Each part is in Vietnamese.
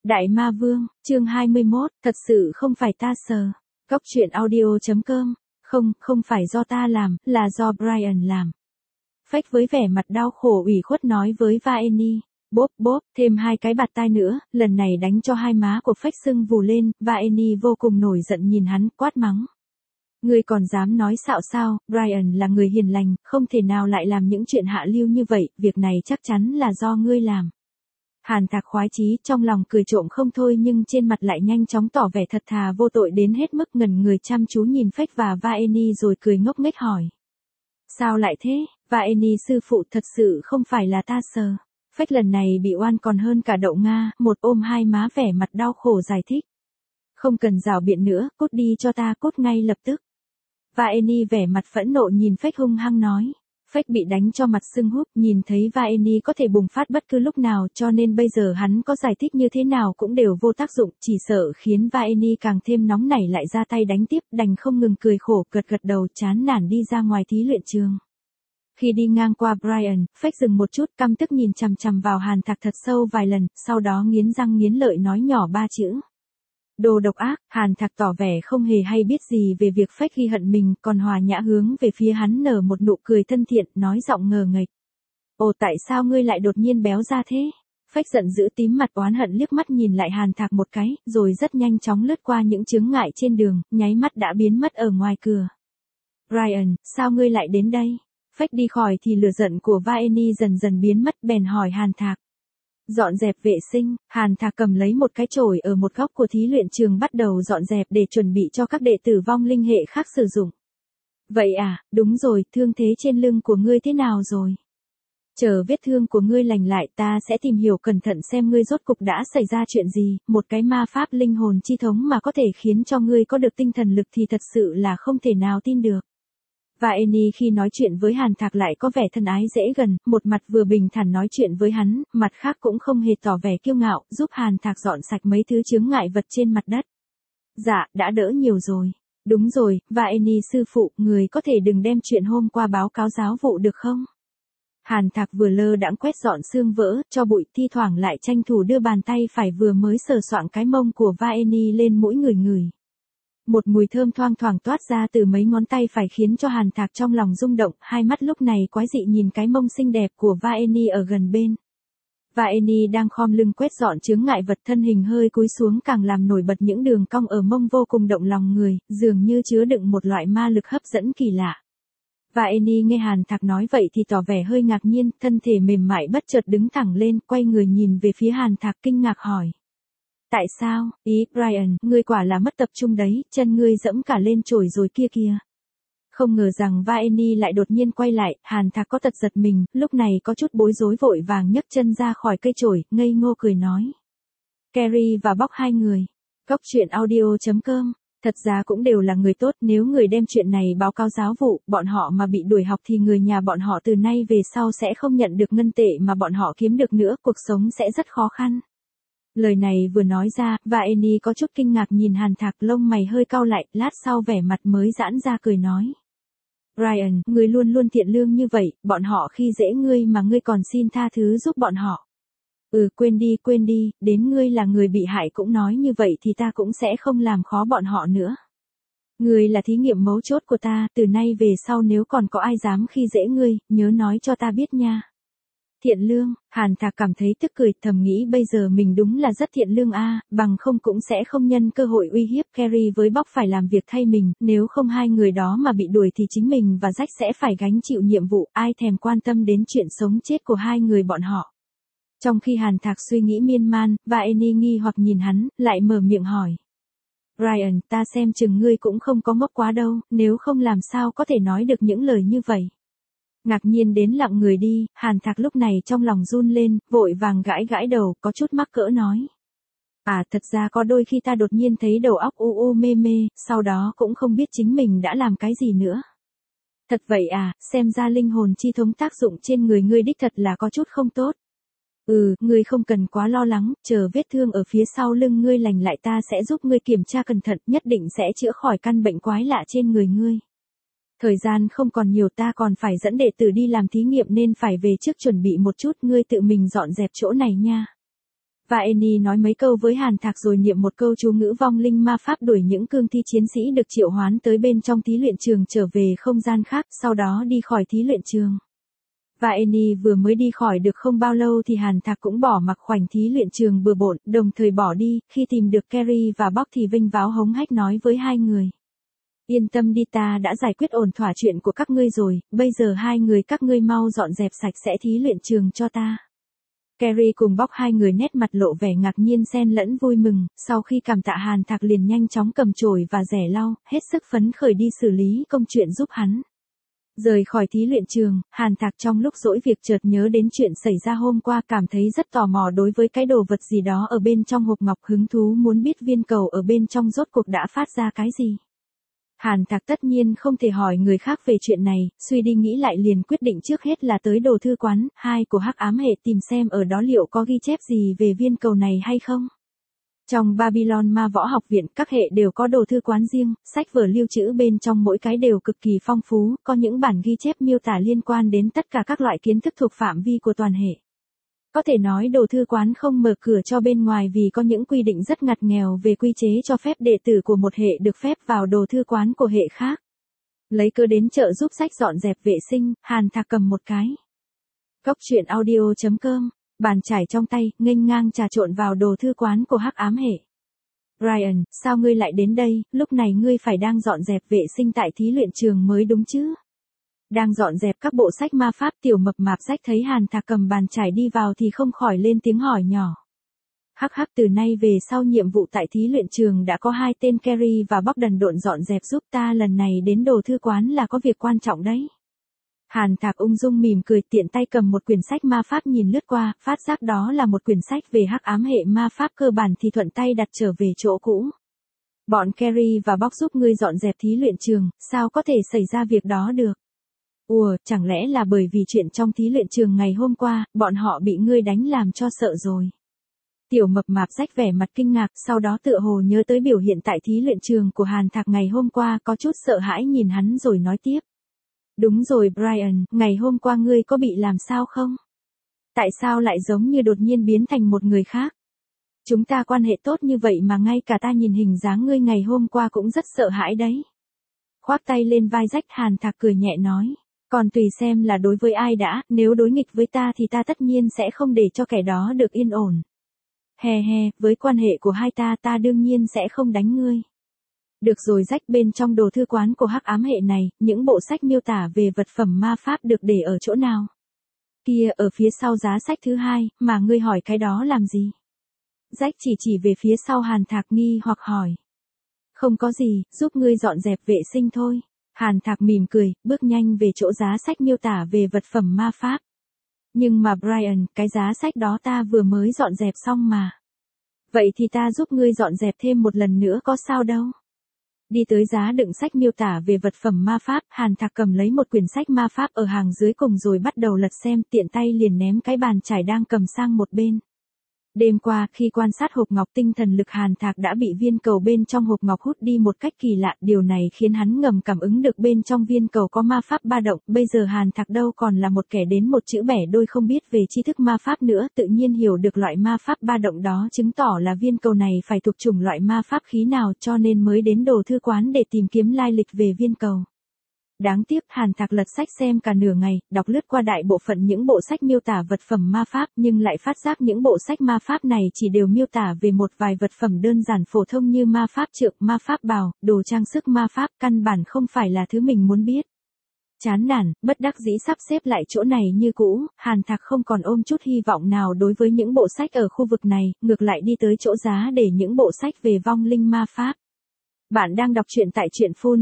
Đại Ma Vương, chương 21, thật sự không phải ta sờ. Góc truyện audio.com, không phải do ta làm, là do Brian làm. Phách với vẻ mặt đau khổ ủy khuất nói với Vaeni, bốp, thêm 2 cái bạt tai nữa, lần này đánh cho hai má của Phách sưng vù lên, Vaeni vô cùng nổi giận nhìn hắn, quát mắng. Ngươi còn dám nói xạo sao, Brian là người hiền lành, không thể nào lại làm những chuyện hạ lưu như vậy, việc này chắc chắn là do ngươi làm. Hàn Thạc khoái chí trong lòng cười trộm không thôi nhưng trên mặt lại nhanh chóng tỏ vẻ thật thà vô tội đến hết mức ngẩn người chăm chú nhìn Phách và Vaeni rồi cười ngốc nghếch hỏi. Sao lại thế, Vaeni sư phụ thật sự không phải là ta sờ. Phách lần này bị oan còn hơn cả đậu Nga, một ôm hai má vẻ mặt đau khổ giải thích. Không cần rảo biện nữa, cút đi cho ta cút ngay lập tức. Vaeni vẻ mặt phẫn nộ nhìn Phách hung hăng nói. Phách bị đánh cho mặt sưng húp, nhìn thấy Vaeni có thể bùng phát bất cứ lúc nào cho nên bây giờ hắn có giải thích như thế nào cũng đều vô tác dụng, chỉ sợ khiến Vaeni càng thêm nóng nảy lại ra tay đánh tiếp, đành không ngừng cười khổ gật đầu chán nản đi ra ngoài thí luyện trường. Khi đi ngang qua Brian, Phách dừng một chút căm tức nhìn chằm chằm vào Hàn Thạc thật sâu vài lần, sau đó nghiến răng nghiến lợi nói nhỏ 3 chữ. Đồ độc ác, Hàn Thạc tỏ vẻ không hề hay biết gì về việc Phách ghi hận mình, còn hòa nhã hướng về phía hắn nở một nụ cười thân thiện, nói giọng ngờ nghệch. Ồ tại sao ngươi lại đột nhiên béo ra thế? Phách giận dữ tím mặt oán hận liếc mắt nhìn lại Hàn Thạc một cái, rồi rất nhanh chóng lướt qua những chướng ngại trên đường, nháy mắt đã biến mất ở ngoài cửa. Brian, sao ngươi lại đến đây? Phách đi khỏi thì lửa giận của Vaeni dần dần biến mất bèn hỏi Hàn Thạc. Dọn dẹp vệ sinh, Hàn Thạc cầm lấy một cái chổi ở một góc của thí luyện trường bắt đầu dọn dẹp để chuẩn bị cho các đệ tử vong linh hệ khác sử dụng. Vậy à, đúng rồi, thương thế trên lưng của ngươi thế nào rồi? Chờ vết thương của ngươi lành lại ta sẽ tìm hiểu cẩn thận xem ngươi rốt cục đã xảy ra chuyện gì, một cái ma pháp linh hồn chi thống mà có thể khiến cho ngươi có được tinh thần lực thì thật sự là không thể nào tin được. Vaeni khi nói chuyện với Hàn Thạc lại có vẻ thân ái dễ gần, một mặt vừa bình thản nói chuyện với hắn, mặt khác cũng không hề tỏ vẻ kiêu ngạo, giúp Hàn Thạc dọn sạch mấy thứ chướng ngại vật trên mặt đất. Dạ, đã đỡ nhiều rồi. Đúng rồi, Vaeni sư phụ, người có thể đừng đem chuyện hôm qua báo cáo giáo vụ được không? Hàn Thạc vừa lơ đãng quét dọn xương vỡ, cho bụi thi thoảng lại tranh thủ đưa bàn tay phải vừa mới sờ soạng cái mông của Vaeni lên mũi người. Một mùi thơm thoang thoảng toát ra từ mấy ngón tay phải khiến cho Hàn Thạc trong lòng rung động, hai mắt lúc này quái dị nhìn cái mông xinh đẹp của Vaeni ở gần bên. Vaeni đang khom lưng quét dọn chướng ngại vật thân hình hơi cúi xuống càng làm nổi bật những đường cong ở mông vô cùng động lòng người, dường như chứa đựng một loại ma lực hấp dẫn kỳ lạ. Vaeni nghe Hàn Thạc nói vậy thì tỏ vẻ hơi ngạc nhiên, thân thể mềm mại bất chợt đứng thẳng lên, quay người nhìn về phía Hàn Thạc kinh ngạc hỏi. Tại sao, Brian, ngươi quả là mất tập trung đấy, chân ngươi dẫm cả lên chổi rồi kia kìa. Không ngờ rằng Vaeni lại đột nhiên quay lại, Hàn Thạc có tật giật mình, lúc này có chút bối rối vội vàng nhấc chân ra khỏi cây chổi, ngây ngô cười nói. Carrie và Bóc hai người. Góc truyện audio.com. Thật ra cũng đều là người tốt, nếu người đem chuyện này báo cáo giáo vụ, bọn họ mà bị đuổi học thì người nhà bọn họ từ nay về sau sẽ không nhận được ngân tệ mà bọn họ kiếm được nữa, cuộc sống sẽ rất khó khăn. Lời này vừa nói ra, Vaeni có chút kinh ngạc nhìn Hàn Thạc, lông mày hơi cau lại, lát sau vẻ mặt mới giãn ra cười nói. Brian, ngươi luôn luôn thiện lương như vậy, bọn họ khi dễ ngươi mà ngươi còn xin tha thứ giúp bọn họ. Quên đi, đến ngươi là người bị hại cũng nói như vậy thì ta cũng sẽ không làm khó bọn họ nữa. Ngươi là thí nghiệm mấu chốt của ta, từ nay về sau nếu còn có ai dám khi dễ ngươi, nhớ nói cho ta biết nha. Thiện lương, Hàn Thạc cảm thấy tức cười, thầm nghĩ bây giờ mình đúng là rất thiện lương bằng không cũng sẽ không nhân cơ hội uy hiếp Carrie với Bóc phải làm việc thay mình, nếu không hai người đó mà bị đuổi thì chính mình và Jack sẽ phải gánh chịu nhiệm vụ, ai thèm quan tâm đến chuyện sống chết của hai người bọn họ. Trong khi Hàn Thạc suy nghĩ miên man, Vaeni nghi hoặc nhìn hắn, lại mở miệng hỏi. Brian, ta xem chừng ngươi cũng không có ngốc quá đâu, nếu không làm sao có thể nói được những lời như vậy. Ngạc nhiên đến lặng người đi, Hàn Thạc lúc này trong lòng run lên, vội vàng gãi đầu, có chút mắc cỡ nói. Thật ra có đôi khi ta đột nhiên thấy đầu óc u mê, sau đó cũng không biết chính mình đã làm cái gì nữa. Thật vậy xem ra linh hồn chi thống tác dụng trên người ngươi đích thật là có chút không tốt. Ngươi không cần quá lo lắng, chờ vết thương ở phía sau lưng ngươi lành lại ta sẽ giúp ngươi kiểm tra cẩn thận, nhất định sẽ chữa khỏi căn bệnh quái lạ trên người ngươi. Thời gian không còn nhiều, ta còn phải dẫn đệ tử đi làm thí nghiệm nên phải về trước chuẩn bị một chút, ngươi tự mình dọn dẹp chỗ này nha. Và Annie nói mấy câu với Hàn Thạc rồi niệm một câu chú ngữ vong linh ma pháp đuổi những cương thi chiến sĩ được triệu hoán tới bên trong thí luyện trường trở về không gian khác, sau đó đi khỏi thí luyện trường. Và Annie vừa mới đi khỏi được không bao lâu thì Hàn Thạc cũng bỏ mặc khoảnh thí luyện trường bừa bộn, đồng thời bỏ đi, khi tìm được Carrie và Bob thì vênh váo hống hách nói với hai người. Yên tâm đi, ta đã giải quyết ổn thỏa chuyện của các ngươi rồi, bây giờ hai người các ngươi mau dọn dẹp sạch sẽ thí luyện trường cho ta. Carrie cùng Bob hai người nét mặt lộ vẻ ngạc nhiên xen lẫn vui mừng, sau khi cảm tạ Hàn Thạc liền nhanh chóng cầm chổi và rẻ lau, hết sức phấn khởi đi xử lý công chuyện giúp hắn. Rời khỏi thí luyện trường, Hàn Thạc trong lúc rỗi việc chợt nhớ đến chuyện xảy ra hôm qua, cảm thấy rất tò mò đối với cái đồ vật gì đó ở bên trong hộp ngọc, hứng thú muốn biết viên cầu ở bên trong rốt cuộc đã phát ra cái gì. Hàn Thạc tất nhiên không thể hỏi người khác về chuyện này, suy đi nghĩ lại liền quyết định trước hết là tới đồ thư quán 2 của Hắc Ám Hệ tìm xem ở đó liệu có ghi chép gì về viên cầu này hay không. Trong Babylon Ma Võ Học Viện, các hệ đều có đồ thư quán riêng, sách vở lưu trữ bên trong mỗi cái đều cực kỳ phong phú, có những bản ghi chép miêu tả liên quan đến tất cả các loại kiến thức thuộc phạm vi của toàn hệ. Có thể nói đồ thư quán không mở cửa cho bên ngoài vì có những quy định rất ngặt nghèo về quy chế cho phép đệ tử của một hệ được phép vào đồ thư quán của hệ khác. Lấy cớ đến chợ giúp sách dọn dẹp vệ sinh, Hàn Thạc cầm một cái cốc truyện audio.com, bàn chải trong tay, nghênh ngang trà trộn vào đồ thư quán của Hắc Ám Hệ. Brian, sao ngươi lại đến đây, lúc này ngươi phải đang dọn dẹp vệ sinh tại thí luyện trường mới đúng chứ? Đang dọn dẹp các bộ sách ma pháp, tiểu mập mạp rách thấy Hàn Thạc cầm bàn chải đi vào thì không khỏi lên tiếng hỏi nhỏ. Hắc hắc, từ nay về sau nhiệm vụ tại thí luyện trường đã có 2 tên Carrie và Bob đần độn dọn dẹp giúp ta, lần này đến đồ thư quán là có việc quan trọng đấy. Hàn Thạc ung dung mỉm cười, tiện tay cầm một quyển sách ma pháp nhìn lướt qua, phát giác đó là một quyển sách về Hắc Ám Hệ ma pháp cơ bản thì thuận tay đặt trở về chỗ cũ. Bọn Carrie và Bob giúp ngươi dọn dẹp thí luyện trường, sao có thể xảy ra việc đó được? Ủa, chẳng lẽ là bởi vì chuyện trong thí luyện trường ngày hôm qua, bọn họ bị ngươi đánh làm cho sợ rồi. Tiểu mập mạp rách vẻ mặt kinh ngạc, sau đó tựa hồ nhớ tới biểu hiện tại thí luyện trường của Hàn Thạc ngày hôm qua, có chút sợ hãi nhìn hắn rồi nói tiếp. Đúng rồi Brian, ngày hôm qua ngươi có bị làm sao không? Tại sao lại giống như đột nhiên biến thành một người khác? Chúng ta quan hệ tốt như vậy mà ngay cả ta nhìn hình dáng ngươi ngày hôm qua cũng rất sợ hãi đấy. Khoác tay lên vai rách, Hàn Thạc cười nhẹ nói. Còn tùy xem là đối với ai đã, nếu đối nghịch với ta thì ta tất nhiên sẽ không để cho kẻ đó được yên ổn. He he, với quan hệ của hai ta đương nhiên sẽ không đánh ngươi. Được rồi rách, bên trong đồ thư quán của Hắc Ám Hệ này, những bộ sách miêu tả về vật phẩm ma pháp được để ở chỗ nào? Kia, ở phía sau giá sách thứ 2, mà ngươi hỏi cái đó làm gì? Rách chỉ về phía sau. Hàn Thạc nghi hoặc hỏi. Không có gì, giúp ngươi dọn dẹp vệ sinh thôi. Hàn Thạc mỉm cười, bước nhanh về chỗ giá sách miêu tả về vật phẩm ma pháp. Nhưng mà Brian, cái giá sách đó ta vừa mới dọn dẹp xong mà. Vậy thì ta giúp ngươi dọn dẹp thêm một lần nữa có sao đâu. Đi tới giá đựng sách miêu tả về vật phẩm ma pháp, Hàn Thạc cầm lấy một quyển sách ma pháp ở hàng dưới cùng rồi bắt đầu lật xem, tiện tay liền ném cái bàn chải đang cầm sang một bên. Đêm qua, khi quan sát hộp ngọc, tinh thần lực Hàn Thạc đã bị viên cầu bên trong hộp ngọc hút đi một cách kỳ lạ, điều này khiến hắn ngầm cảm ứng được bên trong viên cầu có ma pháp ba động, bây giờ Hàn Thạc đâu còn là một kẻ đến một chữ bẻ đôi không biết về tri thức ma pháp nữa, tự nhiên hiểu được loại ma pháp ba động đó chứng tỏ là viên cầu này phải thuộc chủng loại ma pháp khí nào, cho nên mới đến đồ thư quán để tìm kiếm lai lịch về viên cầu. Đáng tiếc, Hàn Thạc lật sách xem cả nửa ngày, đọc lướt qua đại bộ phận những bộ sách miêu tả vật phẩm ma pháp, nhưng lại phát giác những bộ sách ma pháp này chỉ đều miêu tả về một vài vật phẩm đơn giản phổ thông như ma pháp trượng, ma pháp bào, đồ trang sức ma pháp, căn bản không phải là thứ mình muốn biết. Chán nản, bất đắc dĩ sắp xếp lại chỗ này như cũ, Hàn Thạc không còn ôm chút hy vọng nào đối với những bộ sách ở khu vực này, ngược lại đi tới chỗ giá để những bộ sách về vong linh ma pháp. Bạn đang đọc truyện tại truyện full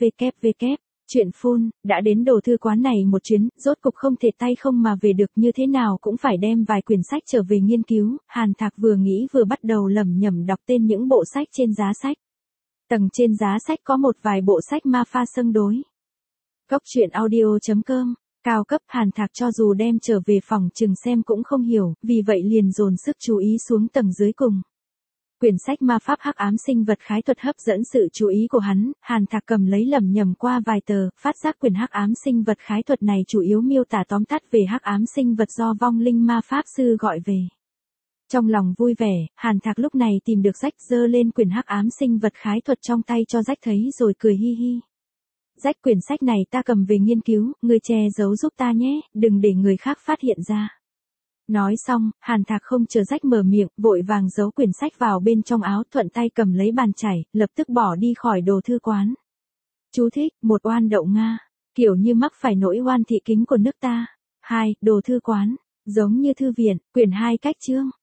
www. Chuyện Phun, đã đến đồ thư quán này một chuyến, rốt cục không thể tay không mà về được, như thế nào cũng phải đem vài quyển sách trở về nghiên cứu. Hàn Thạc vừa nghĩ vừa bắt đầu lẩm nhẩm đọc tên những bộ sách trên giá sách. Tầng trên giá sách có một vài bộ sách ma pha xâng đối. Cốc truyện audio.com, cao cấp. Hàn Thạc cho dù đem trở về phòng chừng xem cũng không hiểu, vì vậy liền dồn sức chú ý xuống tầng dưới cùng. Quyển sách ma pháp Hắc Ám Sinh Vật Khái Thuật hấp dẫn sự chú ý của hắn, Hàn Thạc cầm lấy lẩm nhẩm qua vài tờ, phát giác quyển Hắc Ám Sinh Vật Khái Thuật này chủ yếu miêu tả tóm tắt về hắc ám sinh vật do vong linh ma pháp sư gọi về. Trong lòng vui vẻ, Hàn Thạc lúc này tìm được rách, giơ lên quyển hắc ám sinh vật khái thuật trong tay cho rách thấy rồi cười hi hi. Rách, quyển sách này ta cầm về nghiên cứu, ngươi che giấu giúp ta nhé, đừng để người khác phát hiện ra. Nói xong, Hàn Thạc không chờ rách mở miệng, vội vàng giấu quyển sách vào bên trong áo, thuận tay cầm lấy bàn chải, lập tức bỏ đi khỏi đồ thư quán. Chú thích, một oan đậu Nga, kiểu như mắc phải nỗi oan thị kính của nước ta. 2. Đồ thư quán, giống như thư viện, quyển 2 cách chương.